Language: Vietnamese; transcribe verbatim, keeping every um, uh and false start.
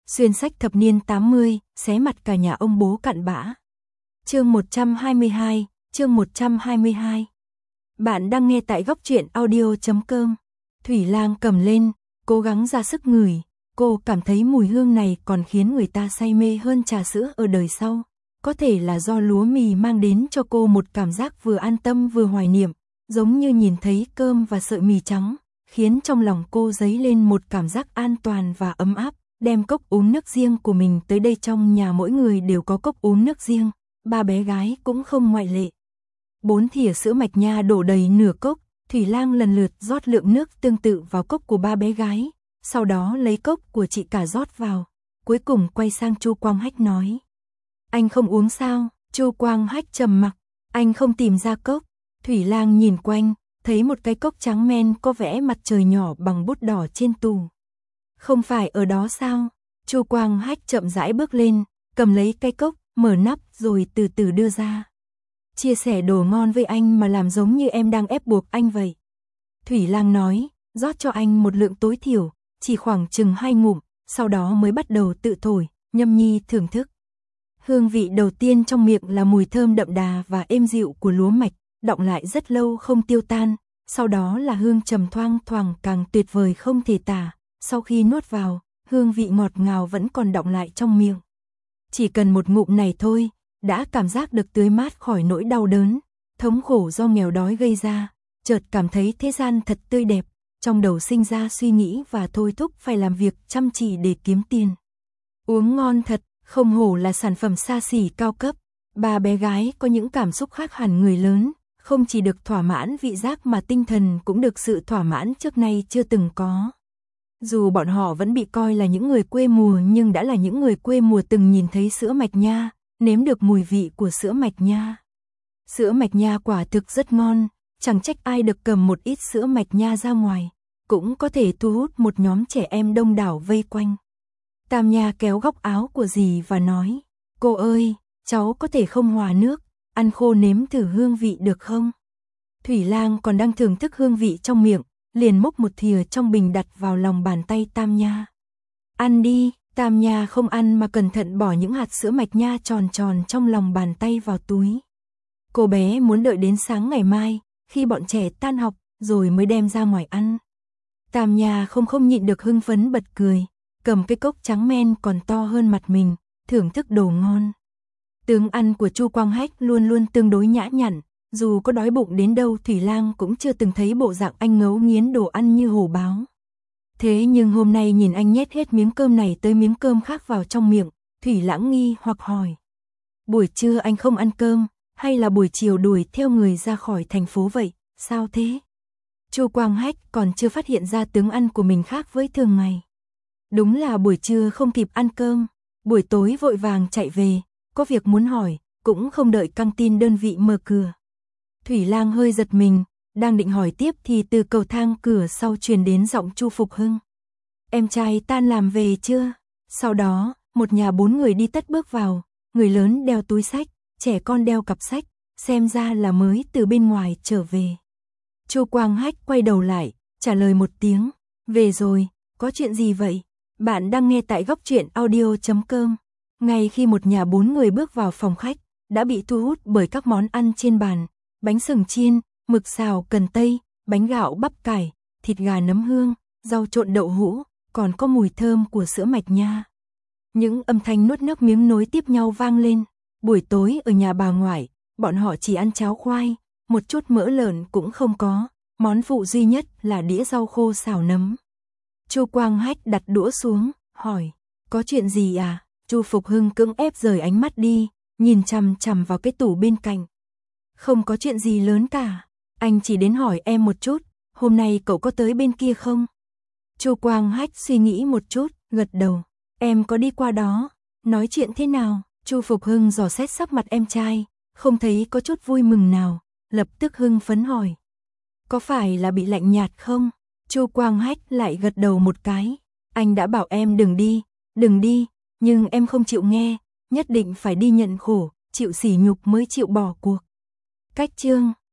Xuyên sách thập niên tám mươi, xé mặt cả nhà ông bố cặn bã. Chương một trăm hai mươi hai, chương một trăm hai mươi hai. Bạn đang nghe tại góc truyện audio chấm com. Thủy Lang cầm lên, cố gắng ra sức ngửi, cô cảm thấy mùi hương này còn khiến người ta say mê hơn trà sữa ở đời sau. Có thể là do lúa mì mang đến cho cô một cảm giác vừa an tâm vừa hoài niệm, giống như nhìn thấy cơm và sợi mì trắng, khiến trong lòng cô dấy lên một cảm giác an toàn và ấm áp. Đem cốc uống nước riêng của mình tới đây, trong nhà mỗi người đều có cốc uống nước riêng, ba bé gái cũng không ngoại lệ. Bốn thìa sữa mạch nha đổ đầy nửa cốc, Thủy Lang lần lượt rót lượng nước tương tự vào cốc của ba bé gái, sau đó lấy cốc của chị cả rót vào, cuối cùng quay sang Chu Quang Hách nói: "Anh không uống sao?" Chu Quang Hách trầm mặc, anh không tìm ra cốc. Thủy Lang nhìn quanh, thấy một cái cốc trắng men có vẽ mặt trời nhỏ bằng bút đỏ trên tủ. "Không phải ở đó sao?" Chu Quang Hách chậm rãi bước lên, cầm lấy cái cốc, mở nắp rồi từ từ đưa ra. "Chia sẻ đồ ngon với anh mà làm giống như em đang ép buộc anh vậy." Thủy Lang nói, rót cho anh một lượng tối thiểu, chỉ khoảng chừng hai ngụm, sau đó mới bắt đầu tự thổi, nhâm nhi thưởng thức. Hương vị đầu tiên trong miệng là mùi thơm đậm đà và êm dịu của lúa mạch, đọng lại rất lâu không tiêu tan, sau đó là hương trầm thoang thoảng càng tuyệt vời không thể tả. Sau khi nuốt vào, hương vị ngọt ngào vẫn còn đọng lại trong miệng. Chỉ cần một ngụm này thôi, đã cảm giác được tưới mát khỏi nỗi đau đớn, thống khổ do nghèo đói gây ra, chợt cảm thấy thế gian thật tươi đẹp, trong đầu sinh ra suy nghĩ và thôi thúc phải làm việc chăm chỉ để kiếm tiền. Uống ngon thật, không hổ là sản phẩm xa xỉ cao cấp. Ba bé gái có những cảm xúc khác hẳn người lớn, không chỉ được thỏa mãn vị giác mà tinh thần cũng được sự thỏa mãn trước nay chưa từng có. Dù bọn họ vẫn bị coi là những người quê mùa nhưng đã là những người quê mùa từng nhìn thấy sữa mạch nha, nếm được mùi vị của sữa mạch nha. Sữa mạch nha quả thực rất ngon, chẳng trách ai được cầm một ít sữa mạch nha ra ngoài, cũng có thể thu hút một nhóm trẻ em đông đảo vây quanh. Tam Nha kéo góc áo của dì và nói: "Cô ơi, cháu có thể không hòa nước, ăn khô nếm thử hương vị được không?" Thủy Lang còn đang thưởng thức hương vị trong miệng, liền múc một thìa trong bình đặt vào lòng bàn tay Tam Nha. "Ăn đi." Tam Nha không ăn mà cẩn thận bỏ những hạt sữa mạch nha tròn tròn trong lòng bàn tay vào túi. Cô bé muốn đợi đến sáng ngày mai, khi bọn trẻ tan học, rồi mới đem ra ngoài ăn. Tam Nha không không nhịn được hưng phấn bật cười, cầm cái cốc trắng men còn to hơn mặt mình, thưởng thức đồ ngon. Tướng ăn của Chu Quang Hách luôn luôn tương đối nhã nhặn, dù có đói bụng đến đâu Thủy Lang cũng chưa từng thấy bộ dạng anh ngấu nghiến đồ ăn như hổ báo. Thế nhưng hôm nay nhìn anh nhét hết miếng cơm này tới miếng cơm khác vào trong miệng, Thủy Lãng nghi hoặc hỏi: "Buổi trưa anh không ăn cơm, hay là buổi chiều đuổi theo người ra khỏi thành phố vậy, sao thế?" Chu Quang Hách còn chưa phát hiện ra tướng ăn của mình khác với thường ngày. Đúng là buổi trưa không kịp ăn cơm, buổi tối vội vàng chạy về, có việc muốn hỏi, cũng không đợi căng tin đơn vị mở cửa. Thủy Lang hơi giật mình, đang định hỏi tiếp thì từ cầu thang cửa sau truyền đến giọng Chu Phục Hưng: "Em trai tan làm về chưa?" Sau đó, một nhà bốn người đi tất bước vào, người lớn đeo túi sách, trẻ con đeo cặp sách, xem ra là mới từ bên ngoài trở về. Chu Quang Hách quay đầu lại, trả lời một tiếng: "Về rồi, có chuyện gì vậy?" Bạn đang nghe tại góc truyện audio chấm com. Ngay khi một nhà bốn người bước vào phòng khách, đã bị thu hút bởi các món ăn trên bàn: bánh sừng chiên, mực xào cần tây, bánh gạo bắp cải, thịt gà nấm hương, rau trộn đậu hũ, còn có mùi thơm của sữa mạch nha. Những âm thanh nuốt nước miếng nối tiếp nhau vang lên. Buổi tối ở nhà bà ngoại, bọn họ chỉ ăn cháo khoai, một chút mỡ lợn cũng không có, món phụ duy nhất là đĩa rau khô xào nấm. Chu Quang Hách đặt đũa xuống, hỏi: "Có chuyện gì à?" Chu Phục Hưng cưỡng ép rời ánh mắt đi, nhìn chằm chằm vào cái tủ bên cạnh. "Không có chuyện gì lớn cả, anh chỉ đến hỏi em một chút, hôm nay cậu có tới bên kia không?" Chu Quang Hách suy nghĩ một chút, gật đầu: "Em có đi qua đó." "Nói chuyện thế nào?" Chu Phục Hưng dò xét sắc mặt em trai, không thấy có chút vui mừng nào, lập tức hưng phấn hỏi: "Có phải là bị lạnh nhạt không?" Chu Quang Hách lại gật đầu một cái: "Anh đã bảo em đừng đi, đừng đi, nhưng em không chịu nghe, nhất định phải đi nhận khổ, chịu sỉ nhục mới chịu bỏ cuộc." Cách chương